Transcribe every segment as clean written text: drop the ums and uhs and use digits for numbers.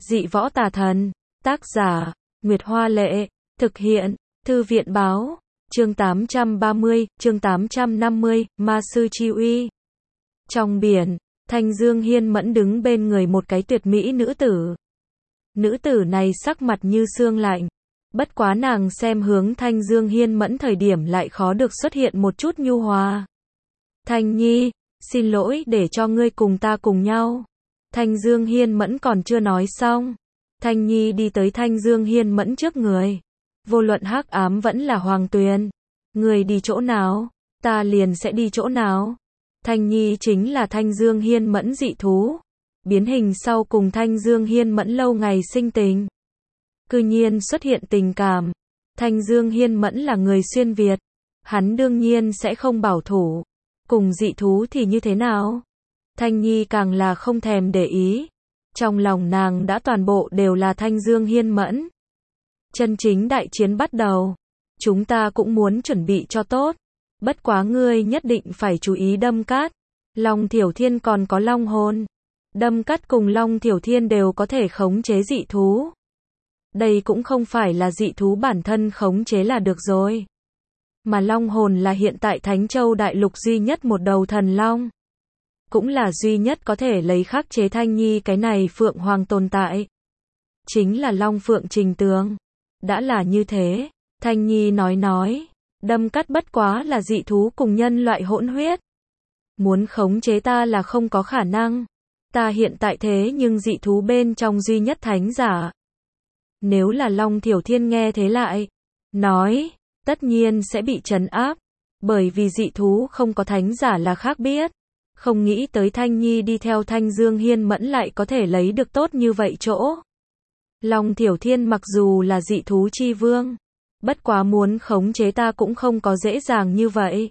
Dị võ tà thần. Tác giả, Nguyệt Hoa Lệ. Thực hiện, Thư viện Báo. Chương 830, chương 850, Ma Sư Chi Uy. Trong biển, Thanh Dương Hiên Mẫn đứng bên người một cái tuyệt mỹ nữ tử. Nữ tử này sắc mặt như xương lạnh. Bất quá nàng xem hướng Thanh Dương Hiên Mẫn thời điểm lại khó được xuất hiện một chút nhu hòa. Thanh Nhi, xin lỗi để cho ngươi cùng ta cùng nhau. Thanh Dương Hiên Mẫn còn chưa nói xong. Thanh Nhi đi tới Thanh Dương Hiên Mẫn trước người. Vô luận hắc ám vẫn là hoàng tuyền. Người đi chỗ nào, ta liền sẽ đi chỗ nào. Thanh Nhi chính là Thanh Dương Hiên Mẫn dị thú. Biến hình sau cùng Thanh Dương Hiên Mẫn lâu ngày sinh tình. Cư nhiên xuất hiện tình cảm. Thanh Dương Hiên Mẫn là người xuyên Việt. Hắn đương nhiên sẽ không bảo thủ. Cùng dị thú thì như thế nào? Thanh Nhi càng là không thèm để ý. Trong lòng nàng đã toàn bộ đều là Thanh Dương Hiên Mẫn. Chân chính đại chiến bắt đầu. Chúng ta cũng muốn chuẩn bị cho tốt. Bất quá ngươi nhất định phải chú ý Đâm Cát. Long Thiểu Thiên còn có Long Hồn. Đâm Cát cùng Long Thiểu Thiên đều có thể khống chế dị thú. Đây cũng không phải là dị thú bản thân khống chế là được rồi. Mà Long Hồn là hiện tại Thánh Châu Đại Lục duy nhất một đầu thần long. Cũng là duy nhất có thể lấy khắc chế Thanh Nhi cái này Phượng Hoàng tồn tại. Chính là Long Phượng Trình Tường. Đã là như thế, Thanh Nhi nói. Đâm Cát bất quá là dị thú cùng nhân loại hỗn huyết. Muốn khống chế ta là không có khả năng. Ta hiện tại thế nhưng dị thú bên trong duy nhất thánh giả. Nếu là Long Thiểu Thiên nghe thế lại, nói, tất nhiên sẽ bị trấn áp. Bởi vì dị thú không có thánh giả là khác biết. Không nghĩ tới Thanh Nhi đi theo Thanh Dương Hiên Mẫn lại có thể lấy được tốt như vậy chỗ. Long Thiểu Thiên mặc dù là dị thú chi vương. Bất quá muốn khống chế ta cũng không có dễ dàng như vậy.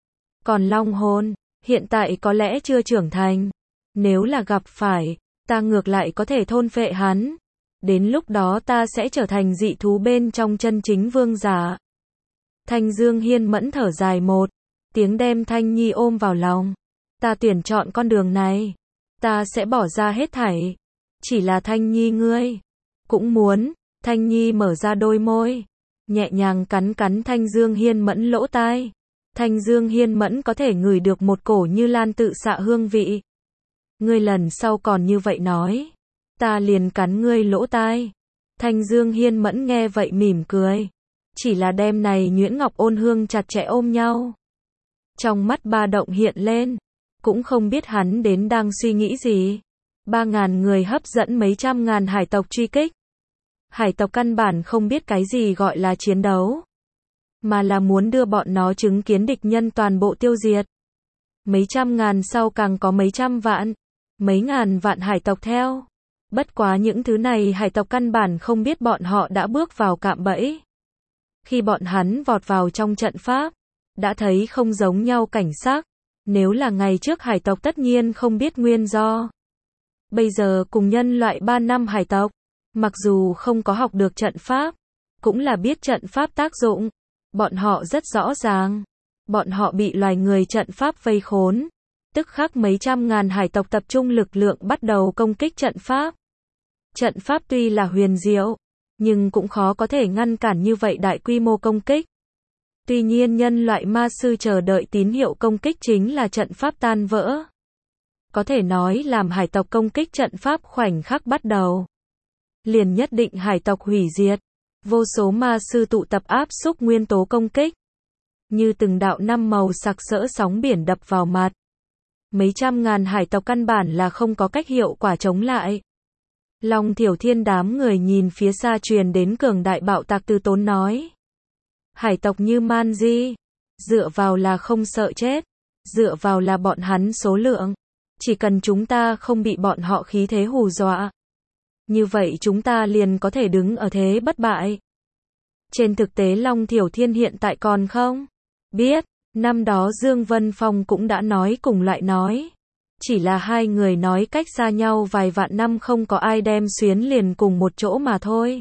Còn Long Hồn, hiện tại có lẽ chưa trưởng thành. Nếu là gặp phải, ta ngược lại có thể thôn phệ hắn. Đến lúc đó ta sẽ trở thành dị thú bên trong chân chính vương giả. Thanh Dương Hiên Mẫn thở dài một tiếng đem Thanh Nhi ôm vào lòng. Ta tuyển chọn con đường này. Ta sẽ bỏ ra hết thảy. Chỉ là Thanh Nhi ngươi cũng muốn. Thanh Nhi mở ra đôi môi. Nhẹ nhàng cắn Thanh Dương Hiên Mẫn lỗ tai. Thanh Dương Hiên Mẫn có thể ngửi được một cổ như lan tự xạ hương vị. Ngươi lần sau còn như vậy nói. Ta liền cắn ngươi lỗ tai. Thanh Dương Hiên Mẫn nghe vậy mỉm cười. Chỉ là đêm này Nhuyễn Ngọc Ôn Hương chặt chẽ ôm nhau. Trong mắt ba động hiện lên. Cũng không biết hắn đến đang suy nghĩ gì. 3.000 người hấp dẫn mấy trăm ngàn hải tộc truy kích. Hải tộc căn bản không biết cái gì gọi là chiến đấu. Mà là muốn đưa bọn nó chứng kiến địch nhân toàn bộ tiêu diệt. Mấy trăm ngàn sau càng có mấy trăm vạn. Mấy ngàn vạn hải tộc theo. Bất quá những thứ này hải tộc căn bản không biết bọn họ đã bước vào cạm bẫy. Khi bọn hắn vọt vào trong trận pháp, đã thấy không giống nhau cảnh sắc. Nếu là ngày trước hải tộc tất nhiên không biết nguyên do. Bây giờ cùng nhân loại 3 năm hải tộc, mặc dù không có học được trận pháp, cũng là biết trận pháp tác dụng. Bọn họ rất rõ ràng. Bọn họ bị loài người trận pháp vây khốn. Tức khắc mấy trăm ngàn hải tộc tập trung lực lượng bắt đầu công kích trận pháp. Trận pháp tuy là huyền diệu, nhưng cũng khó có thể ngăn cản như vậy đại quy mô công kích. Tuy nhiên nhân loại ma sư chờ đợi tín hiệu công kích chính là trận pháp tan vỡ. Có thể nói làm hải tộc công kích trận pháp khoảnh khắc bắt đầu. Liền nhất định hải tộc hủy diệt. Vô số ma sư tụ tập áp xúc nguyên tố công kích. Như từng đạo năm màu sặc sỡ sóng biển đập vào mặt. Mấy trăm ngàn hải tộc căn bản là không có cách hiệu quả chống lại. Long Thiểu Thiên đám người nhìn phía xa truyền đến cường đại bạo tạc từ tốn nói. Hải tộc như man di. Dựa vào là không sợ chết. Dựa vào là bọn hắn số lượng. Chỉ cần chúng ta không bị bọn họ khí thế hù dọa. Như vậy chúng ta liền có thể đứng ở thế bất bại. Trên thực tế Long Thiểu Thiên hiện tại còn không biết. Năm đó Dương Vân Phong cũng đã nói cùng loại nói. Chỉ là hai người nói cách xa nhau vài vạn năm không có ai đem xuyến liền cùng một chỗ mà thôi.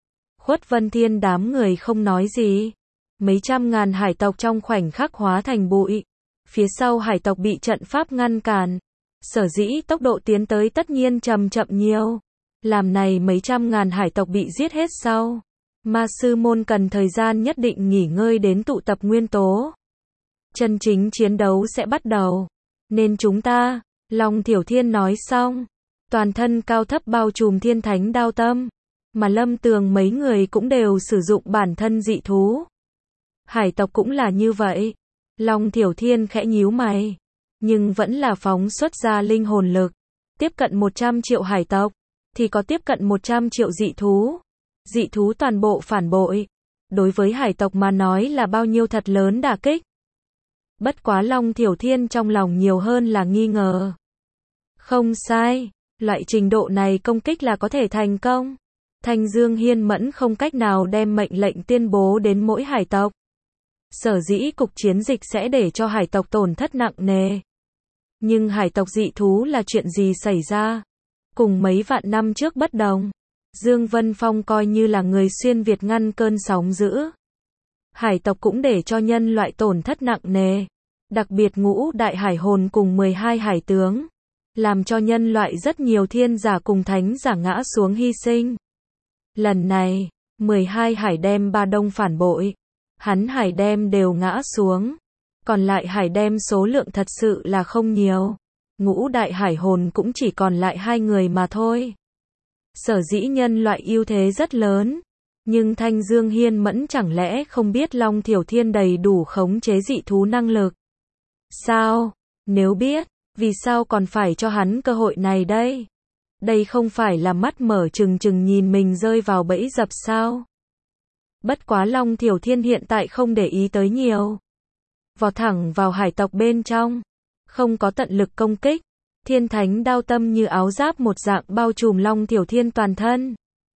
Khuất Vân Thiên đám người không nói gì. Mấy trăm ngàn hải tộc trong khoảnh khắc hóa thành bụi. Phía sau hải tộc bị trận pháp ngăn cản. Sở dĩ tốc độ tiến tới tất nhiên chậm nhiều. Làm này mấy trăm ngàn hải tộc bị giết hết sau. Ma sư môn cần thời gian nhất định nghỉ ngơi đến tụ tập nguyên tố. Chân chính chiến đấu sẽ bắt đầu. Nên chúng ta, Long Thiểu Thiên nói xong. Toàn thân cao thấp bao trùm thiên thánh đao tâm. Mà Lâm Tường mấy người cũng đều sử dụng bản thân dị thú. Hải tộc cũng là như vậy. Long Thiểu Thiên khẽ nhíu mày. Nhưng vẫn là phóng xuất ra linh hồn lực. Tiếp cận 100 triệu hải tộc. Thì có tiếp cận 100 triệu dị thú. Dị thú toàn bộ phản bội. Đối với hải tộc mà nói là bao nhiêu thật lớn đả kích. Bất quá Long Thiểu Thiên trong lòng nhiều hơn là nghi ngờ. Không sai. Loại trình độ này công kích là có thể thành công. Thanh Dương Hiên Mẫn không cách nào đem mệnh lệnh tuyên bố đến mỗi hải tộc. Sở dĩ cục chiến dịch sẽ để cho hải tộc tổn thất nặng nề. Nhưng hải tộc dị thú là chuyện gì xảy ra? Cùng mấy vạn năm trước bất đồng. Dương Vân Phong coi như là người xuyên Việt ngăn cơn sóng dữ. Hải tộc cũng để cho nhân loại tổn thất nặng nề. Đặc biệt ngũ đại hải hồn cùng 12 hải tướng. Làm cho nhân loại rất nhiều thiên giả cùng thánh giả ngã xuống hy sinh. Lần này, 12 hải đem Ba Đông phản bội. Hắn hải đem đều ngã xuống. Còn lại hải đem số lượng thật sự là không nhiều. Ngũ đại hải hồn cũng chỉ còn lại 2 người mà thôi. Sở dĩ nhân loại ưu thế rất lớn. Nhưng Thanh Dương Hiên Mẫn chẳng lẽ không biết Long Thiểu Thiên đầy đủ khống chế dị thú năng lực? Sao? Nếu biết, vì sao còn phải cho hắn cơ hội này đây? Đây không phải là mắt mở trừng trừng nhìn mình rơi vào bẫy dập sao? Bất quá Long Thiểu Thiên hiện tại không để ý tới nhiều. Vọt thẳng vào hải tộc bên trong. Không có tận lực công kích. Thiên thánh đao tâm như áo giáp một dạng bao trùm Long Thiểu Thiên toàn thân.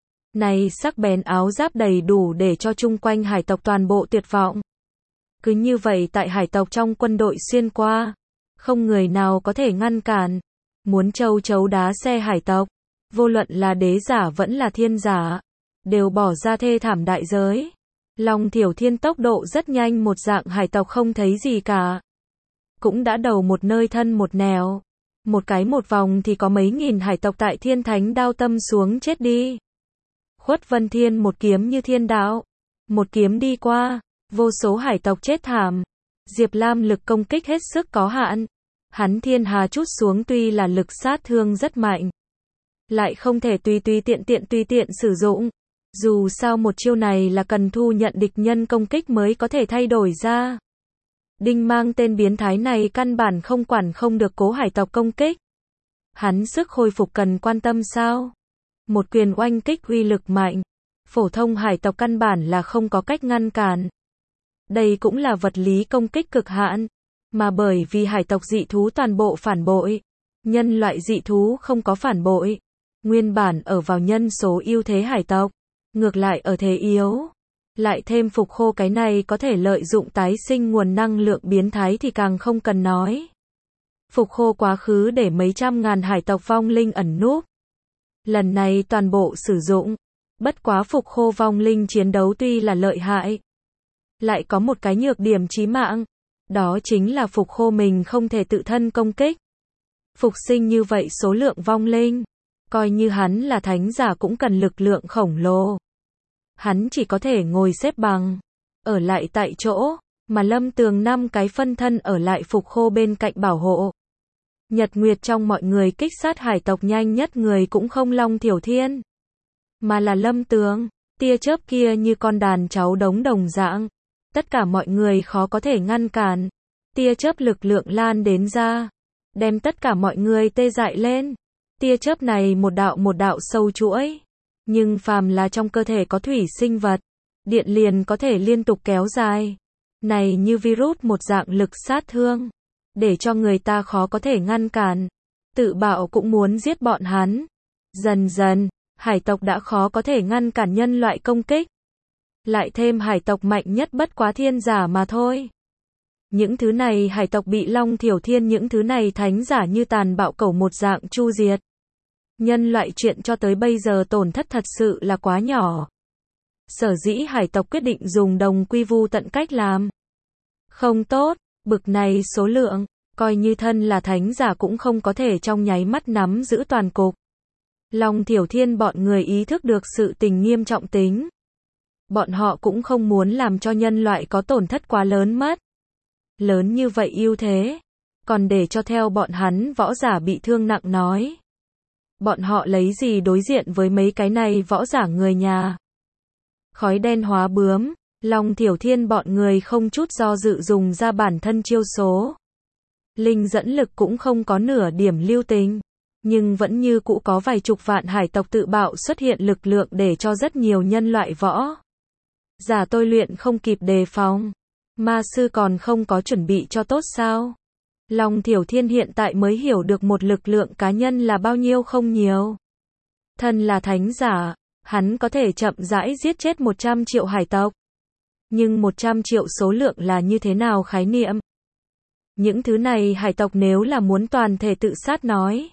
Này sắc bén áo giáp đầy đủ để cho chung quanh hải tộc toàn bộ tuyệt vọng. Cứ như vậy tại hải tộc trong quân đội xuyên qua. Không người nào có thể ngăn cản. Muốn châu chấu đá xe hải tộc. Vô luận là đế giả vẫn là thiên giả. Đều bỏ ra thê thảm đại giới. Long Thiểu Thiên tốc độ rất nhanh một dạng hải tộc không thấy gì cả. Cũng đã đầu một nơi thân một nẻo. Một cái một vòng thì có mấy nghìn hải tộc tại thiên thánh đao tâm xuống chết đi. Khuất Vân Thiên một kiếm như thiên đạo. Một kiếm đi qua. Vô số hải tộc chết thảm. Diệp Lam lực công kích hết sức có hạn. Hắn thiên hà chút xuống tuy là lực sát thương rất mạnh. Lại không thể tùy tiện sử dụng. Dù sao một chiêu này là cần thu nhận địch nhân công kích mới có thể thay đổi ra. Đinh Mang tên biến thái này căn bản không quản không được cố hải tộc công kích. Hắn sức hồi phục cần quan tâm sao? Một quyền oanh kích uy lực mạnh. Phổ thông hải tộc căn bản là không có cách ngăn cản. Đây cũng là vật lý công kích cực hạn. Mà bởi vì hải tộc dị thú toàn bộ phản bội. Nhân loại dị thú không có phản bội. Nguyên bản ở vào nhân số ưu thế hải tộc. Ngược lại ở thế yếu. Lại thêm phục khô cái này có thể lợi dụng tái sinh nguồn năng lượng biến thái thì càng không cần nói. Phục khô quá khứ để mấy trăm ngàn hải tộc vong linh ẩn núp. Lần này toàn bộ sử dụng. Bất quá phục khô vong linh chiến đấu tuy là lợi hại. Lại có một cái nhược điểm chí mạng. Đó chính là phục khô mình không thể tự thân công kích. Phục sinh như vậy số lượng vong linh. Coi như hắn là thánh giả cũng cần lực lượng khổng lồ. Hắn chỉ có thể ngồi xếp bằng. Ở lại tại chỗ. Mà Lâm Tường 5 cái phân thân ở lại phục khô bên cạnh bảo hộ. Nhật Nguyệt trong mọi người kích sát hải tộc nhanh nhất người cũng không Long Thiểu Thiên. Mà là Lâm Tường. Tia chớp kia như con đàn cháu đống đồng dạng. Tất cả mọi người khó có thể ngăn cản. Tia chớp lực lượng lan đến ra. Đem tất cả mọi người tê dại lên. Tia chớp này một đạo sâu chuỗi. Nhưng phàm là trong cơ thể có thủy sinh vật. Điện liền có thể liên tục kéo dài. Này như virus một dạng lực sát thương. Để cho người ta khó có thể ngăn cản. Tự bạo cũng muốn giết bọn hắn. Dần dần, hải tộc đã khó có thể ngăn cản nhân loại công kích. Lại thêm hải tộc mạnh nhất bất quá thiên giả mà thôi. Những thứ này hải tộc bị Long Thiểu Thiên những thứ này thánh giả như tàn bạo cẩu một dạng chu diệt. Nhân loại chuyện cho tới bây giờ tổn thất thật sự là quá nhỏ. Sở dĩ hải tộc quyết định dùng đồng quy vu tận cách làm. Không tốt, bực này số lượng, coi như thân là thánh giả cũng không có thể trong nháy mắt nắm giữ toàn cục. Long Thiểu Thiên bọn người ý thức được sự tình nghiêm trọng tính. Bọn họ cũng không muốn làm cho nhân loại có tổn thất quá lớn mất. Lớn như vậy ưu thế, còn để cho theo bọn hắn võ giả bị thương nặng nói. Bọn họ lấy gì đối diện với mấy cái này võ giả người nhà. Khói đen hóa bướm, Long Thiểu Thiên bọn người không chút do dự dùng ra bản thân chiêu số. Linh dẫn lực cũng không có nửa điểm lưu tình, nhưng vẫn như cũ có vài chục vạn hải tộc tự bạo xuất hiện lực lượng để cho rất nhiều nhân loại võ giả tôi luyện không kịp đề phòng. Ma sư còn không có chuẩn bị cho tốt sao? Long Thiểu Thiên hiện tại mới hiểu được một lực lượng cá nhân là bao nhiêu không nhiều. Thân là thánh giả, hắn có thể chậm rãi giết chết 100 triệu hải tộc. Nhưng 100 triệu số lượng là như thế nào khái niệm? Những thứ này hải tộc nếu là muốn toàn thể tự sát nói.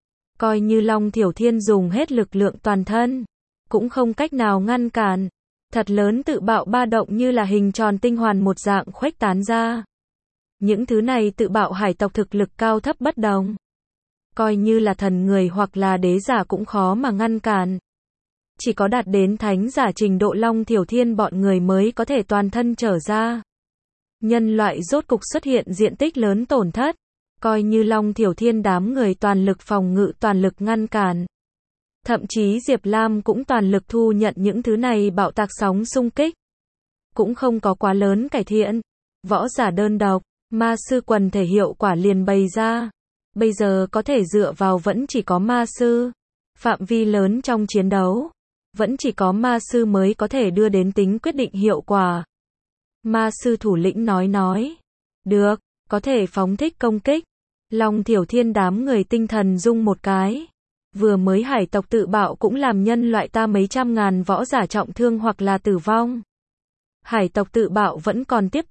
Coi như Long Thiểu Thiên dùng hết lực lượng toàn thân, cũng không cách nào ngăn cản. Thật lớn tự bạo ba động như là hình tròn tinh hoàn một dạng khuếch tán ra. Những thứ này tự bạo hải tộc thực lực cao thấp bất đồng. Coi như là thần người hoặc là đế giả cũng khó mà ngăn cản. Chỉ có đạt đến thánh giả trình độ Long Thiểu Thiên bọn người mới có thể toàn thân trở ra. Nhân loại rốt cục xuất hiện diện tích lớn tổn thất. Coi như Long Thiểu Thiên đám người toàn lực phòng ngự toàn lực ngăn cản. Thậm chí Diệp Lam cũng toàn lực thu nhận những thứ này bạo tạc sóng xung kích. Cũng không có quá lớn cải thiện. Võ giả đơn độc, ma sư quần thể hiệu quả liền bày ra. Bây giờ có thể dựa vào vẫn chỉ có ma sư. Phạm vi lớn trong chiến đấu. Vẫn chỉ có ma sư mới có thể đưa đến tính quyết định hiệu quả. Ma sư thủ lĩnh nói. Được, có thể phóng thích công kích. Long Thiểu Thiên đám người tinh thần rung một cái. Vừa mới hải tộc tự bạo cũng làm nhân loại ta mấy trăm ngàn võ giả trọng thương hoặc là tử vong. Hải tộc tự bạo vẫn còn tiếp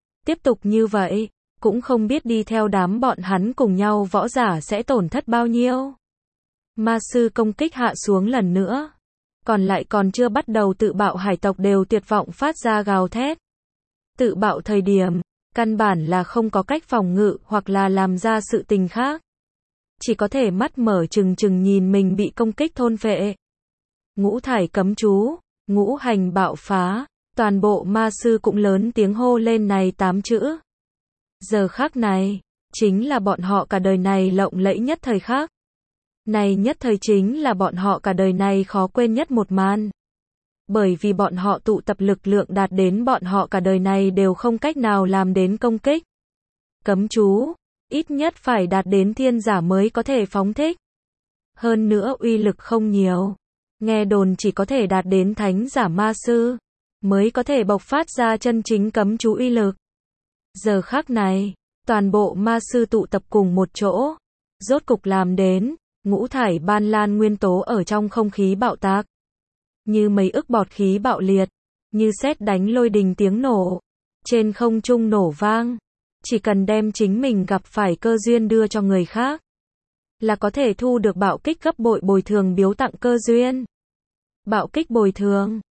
tục như vậy, cũng không biết đi theo đám bọn hắn cùng nhau võ giả sẽ tổn thất bao nhiêu. Ma sư công kích hạ xuống lần nữa. Còn lại còn chưa bắt đầu tự bạo hải tộc đều tuyệt vọng phát ra gào thét. Tự bạo thời điểm, căn bản là không có cách phòng ngự hoặc là làm ra sự tình khác. Chỉ có thể mắt mở trừng trừng nhìn mình bị công kích thôn phệ. Ngũ thải cấm chú, ngũ hành bạo phá, toàn bộ ma sư cũng lớn tiếng hô lên này 8 chữ. Giờ khắc này, chính là bọn họ cả đời này lộng lẫy nhất thời khắc. Này nhất thời chính là bọn họ cả đời này khó quên nhất một màn. Bởi vì bọn họ tụ tập lực lượng đạt đến bọn họ cả đời này đều không cách nào làm đến công kích. Cấm chú, ít nhất phải đạt đến thiên giả mới có thể phóng thích. Hơn nữa uy lực không nhiều. Nghe đồn chỉ có thể đạt đến thánh giả ma sư, mới có thể bộc phát ra chân chính cấm chú uy lực. Giờ khắc này, toàn bộ ma sư tụ tập cùng một chỗ. Rốt cục làm đến, ngũ thải ban lan nguyên tố ở trong không khí bạo tạc. Như mấy ức bọt khí bạo liệt, như sét đánh lôi đình tiếng nổ. Trên không trung nổ vang. Chỉ cần đem chính mình gặp phải cơ duyên đưa cho người khác, là có thể thu được bạo kích gấp bội bồi thường biếu tặng cơ duyên. Bạo kích bồi thường,